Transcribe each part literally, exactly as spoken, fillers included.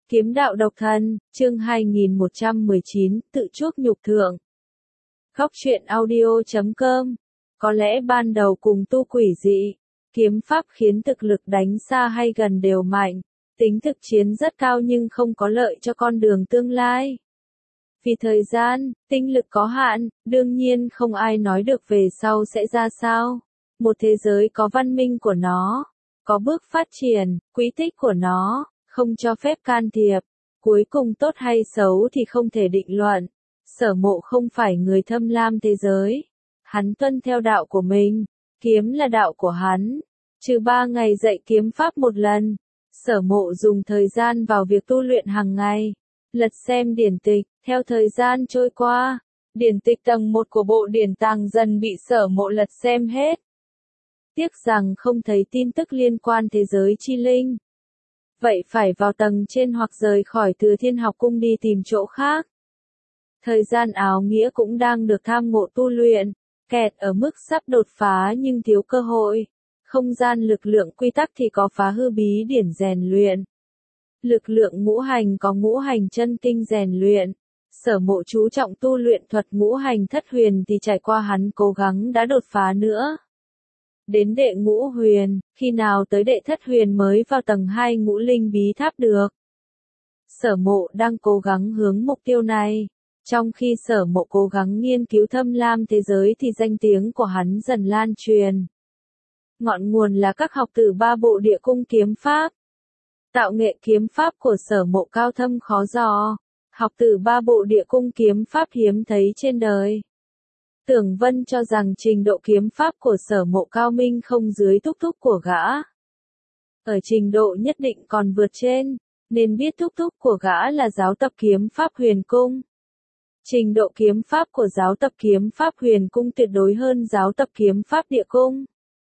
Kiếm đạo độc thân, chương hai nghìn một trăm mười chín, tự chuốc nhục thượng. Góc truyện audio chấm com. Có lẽ ban đầu cùng tu quỷ dị, kiếm pháp khiến thực lực đánh xa hay gần đều mạnh, tính thực chiến rất cao nhưng không có lợi cho con đường tương lai. Vì thời gian, tinh lực có hạn, đương nhiên không ai nói được về sau sẽ ra sao. Một thế giới có văn minh của nó, có bước phát triển, quỹ tích của nó, không cho phép can thiệp. Cuối cùng tốt hay xấu thì không thể định luận. Sở Mộ không phải người tham lam thế giới. Hắn tuân theo đạo của mình, kiếm là đạo của hắn. Trừ ba ngày dạy kiếm pháp một lần, Sở Mộ dùng thời gian vào việc tu luyện hàng ngày. Lật xem điển tịch, theo thời gian trôi qua, điển tịch tầng một của bộ điển tàng dần bị Sở Mộ lật xem hết. Tiếc rằng không thấy tin tức liên quan thế giới chi linh. Vậy phải vào tầng trên hoặc rời khỏi Thừa Thiên học cung đi tìm chỗ khác. Thời gian áo nghĩa cũng đang được tham ngộ tu luyện, kẹt ở mức sắp đột phá nhưng thiếu cơ hội. Không gian lực lượng quy tắc thì có phá hư bí điển rèn luyện. Lực lượng ngũ hành có ngũ hành chân kinh rèn luyện. Sở Mộ chú trọng tu luyện thuật ngũ hành thất huyền thì trải qua hắn cố gắng đã đột phá nữa. Đến đệ ngũ huyền, khi nào tới đệ thất huyền mới vào tầng hai ngũ linh bí tháp được. Sở Mộ đang cố gắng hướng mục tiêu này. Trong khi Sở Mộ cố gắng nghiên cứu thâm lam thế giới thì danh tiếng của hắn dần lan truyền. Ngọn nguồn là các học tử ba bộ địa cung kiếm pháp. Tạo nghệ kiếm pháp của Sở Mộ cao thâm khó dò. Học tử ba bộ địa cung kiếm pháp hiếm thấy trên đời. Tưởng Vân cho rằng trình độ kiếm pháp của Sở Mộ cao minh không dưới thúc thúc của gã. Ở trình độ nhất định còn vượt trên, nên biết thúc thúc của gã là giáo tập kiếm pháp huyền cung. Trình độ kiếm pháp của giáo tập kiếm pháp huyền cung tuyệt đối hơn giáo tập kiếm pháp địa cung.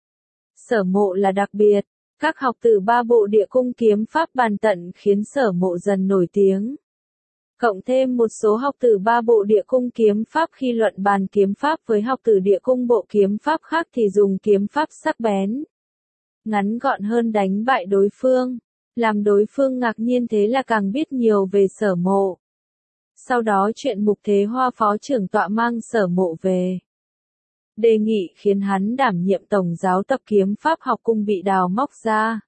Sở Mộ là đặc biệt, các học tử ba bộ địa cung kiếm pháp bàn tận khiến Sở Mộ dần nổi tiếng. Cộng thêm một số học tử ba bộ địa cung kiếm pháp khi luận bàn kiếm pháp với học tử địa cung bộ kiếm pháp khác thì dùng kiếm pháp sắc bén, ngắn gọn hơn đánh bại đối phương, làm đối phương ngạc nhiên, thế là càng biết nhiều về Sở Mộ. Sau đó chuyện Mục Thế Hoa phó trưởng tọa mang Sở Mộ về. Đề nghị khiến hắn đảm nhiệm tổng giáo tập kiếm pháp học cung bị đào móc ra.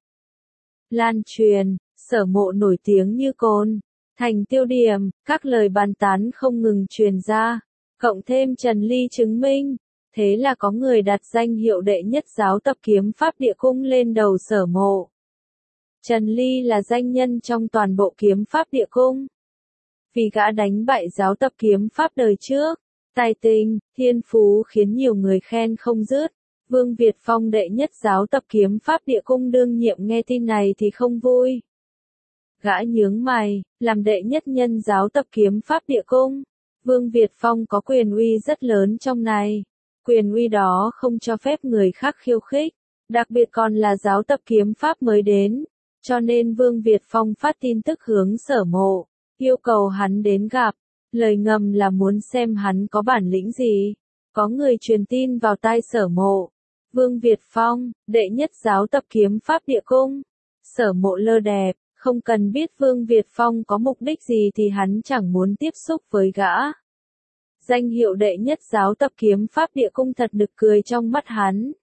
Lan truyền, Sở Mộ nổi tiếng như cồn. Thành tiêu điểm, các lời bàn tán không ngừng truyền ra, cộng thêm Trần Ly chứng minh, thế là có người đặt danh hiệu đệ nhất giáo tập kiếm pháp địa cung lên đầu Sở Mộ. Trần Ly là danh nhân trong toàn bộ kiếm pháp địa cung. Vì gã đánh bại giáo tập kiếm pháp đời trước, tài tình, thiên phú khiến nhiều người khen không dứt. Vương Việt Phong đệ nhất giáo tập kiếm pháp địa cung đương nhiệm nghe tin này thì không vui. Gã nhướng mày, làm đệ nhất nhân giáo tập kiếm pháp địa cung. Vương Việt Phong có quyền uy rất lớn trong này. Quyền uy đó không cho phép người khác khiêu khích, đặc biệt còn là giáo tập kiếm pháp mới đến. Cho nên Vương Việt Phong phát tin tức hướng Sở Mộ, yêu cầu hắn đến gặp. Lời ngầm là muốn xem hắn có bản lĩnh gì. Có người truyền tin vào tai Sở Mộ. Vương Việt Phong, đệ nhất giáo tập kiếm pháp địa cung. Sở Mộ lơ đẹp. Không cần biết Vương Việt Phong có mục đích gì thì hắn chẳng muốn tiếp xúc với gã. Danh hiệu đệ nhất giáo tập kiếm pháp địa cung thật nực cười trong mắt hắn.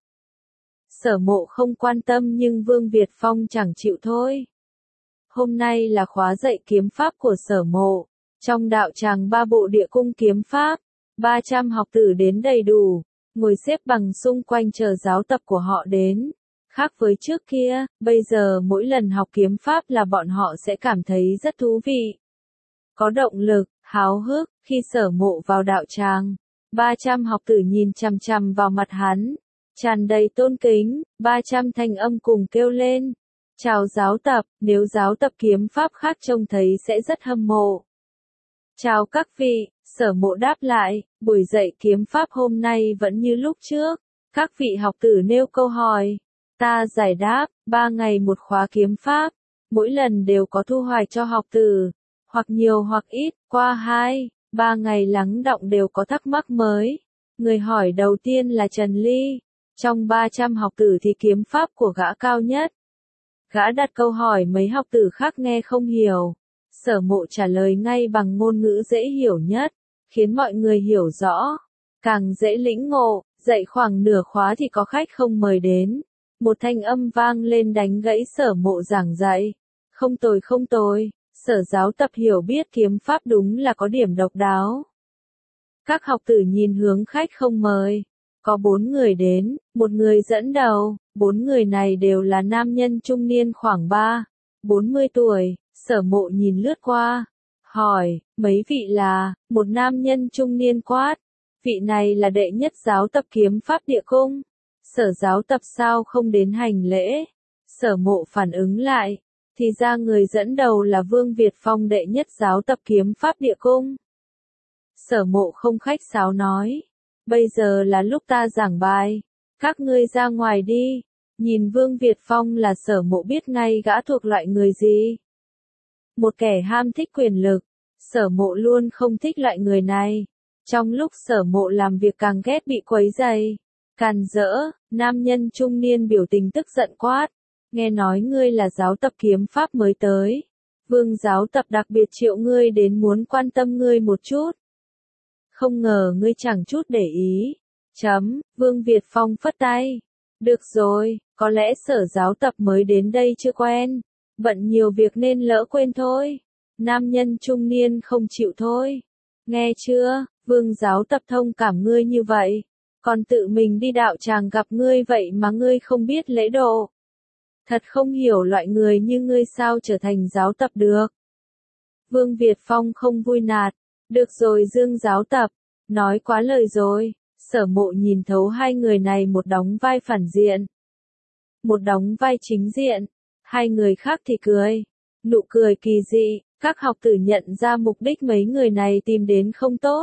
Sở Mộ không quan tâm nhưng Vương Việt Phong chẳng chịu thôi. Hôm nay là khóa dạy kiếm pháp của Sở Mộ. Trong đạo tràng ba bộ địa cung kiếm pháp, ba trăm học tử đến đầy đủ, ngồi xếp bằng xung quanh chờ giáo tập của họ đến. Khác với trước kia, bây giờ mỗi lần học kiếm pháp là bọn họ sẽ cảm thấy rất thú vị. Có động lực, háo hức, khi Sở Mộ vào đạo tràng, ba trăm học tử nhìn chằm chằm vào mặt hắn, tràn đầy tôn kính, ba trăm thanh âm cùng kêu lên. Chào giáo tập, nếu giáo tập kiếm pháp khác trông thấy sẽ rất hâm mộ. Chào các vị, Sở Mộ đáp lại, buổi dạy kiếm pháp hôm nay vẫn như lúc trước. Các vị học tử nêu câu hỏi. Ta giải đáp, ba ngày một khóa kiếm pháp, mỗi lần đều có thu hoạch cho học tử, hoặc nhiều hoặc ít, qua hai, ba ngày lắng đọng đều có thắc mắc mới. Người hỏi đầu tiên là Trần Ly, trong ba trăm học tử thì kiếm pháp của gã cao nhất. Gã đặt câu hỏi mấy học tử khác nghe không hiểu, Sở Mộ trả lời ngay bằng ngôn ngữ dễ hiểu nhất, khiến mọi người hiểu rõ, càng dễ lĩnh ngộ. Dạy khoảng nửa khóa thì có khách không mời đến. Một thanh âm vang lên đánh gãy Sở Mộ giảng dạy. Không tồi không tồi, Sở giáo tập hiểu biết kiếm pháp đúng là có điểm độc đáo. Các học tử nhìn hướng khách không mời. Có bốn người đến, một người dẫn đầu, bốn người này đều là nam nhân trung niên khoảng ba, bốn mươi tuổi. Sở Mộ nhìn lướt qua, hỏi, mấy vị là, một nam nhân trung niên quát. Vị này là đệ nhất giáo tập kiếm pháp địa cung. Sở giáo tập sao không đến hành lễ? Sở Mộ phản ứng lại, thì ra người dẫn đầu là Vương Việt Phong đệ nhất giáo tập kiếm pháp địa cung. Sở Mộ không khách sáo nói, bây giờ là lúc ta giảng bài, các ngươi ra ngoài đi. Nhìn Vương Việt Phong là Sở Mộ biết ngay gã thuộc loại người gì. Một kẻ ham thích quyền lực, Sở Mộ luôn không thích loại người này. Trong lúc Sở Mộ làm việc càng ghét bị quấy rầy, càn rỡ, nam nhân trung niên biểu tình tức giận quát. Nghe nói ngươi là giáo tập kiếm pháp mới tới. Vương giáo tập đặc biệt triệu ngươi đến muốn quan tâm ngươi một chút. Không ngờ ngươi chẳng chút để ý. Chấm, Vương Việt Phong phất tay. Được rồi, có lẽ Sở giáo tập mới đến đây chưa quen. Bận nhiều việc nên lỡ quên thôi. Nam nhân trung niên không chịu thôi. Nghe chưa, Vương giáo tập thông cảm ngươi như vậy. Còn tự mình đi đạo tràng gặp ngươi vậy mà ngươi không biết lễ độ. Thật không hiểu loại người như ngươi sao trở thành giáo tập được. Vương Việt Phong không vui nạt. Được rồi Dương giáo tập, nói quá lời rồi. Sở Mộ nhìn thấu hai người này, một đóng vai phản diện, một đóng vai chính diện. Hai người khác thì cười. Nụ cười kỳ dị, các học tử nhận ra mục đích mấy người này tìm đến không tốt.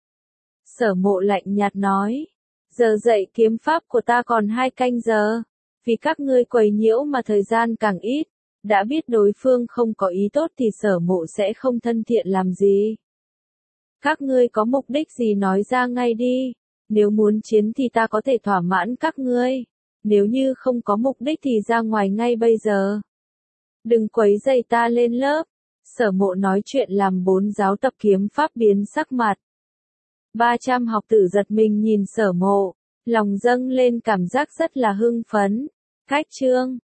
Sở Mộ lạnh nhạt nói, giờ dạy kiếm pháp của ta còn hai canh giờ. Vì các ngươi quấy nhiễu mà thời gian càng ít. Đã biết đối phương không có ý tốt thì Sở Mộ sẽ không thân thiện làm gì. Các ngươi có mục đích gì nói ra ngay đi. Nếu muốn chiến thì ta có thể thỏa mãn các ngươi. Nếu như không có mục đích thì ra ngoài ngay bây giờ. Đừng quấy rầy ta lên lớp. Sở Mộ nói chuyện làm bốn giáo tập kiếm pháp biến sắc mặt. ba trăm học tử giật mình nhìn Sở Mộ, lòng dâng lên cảm giác rất là hưng phấn. Cách chương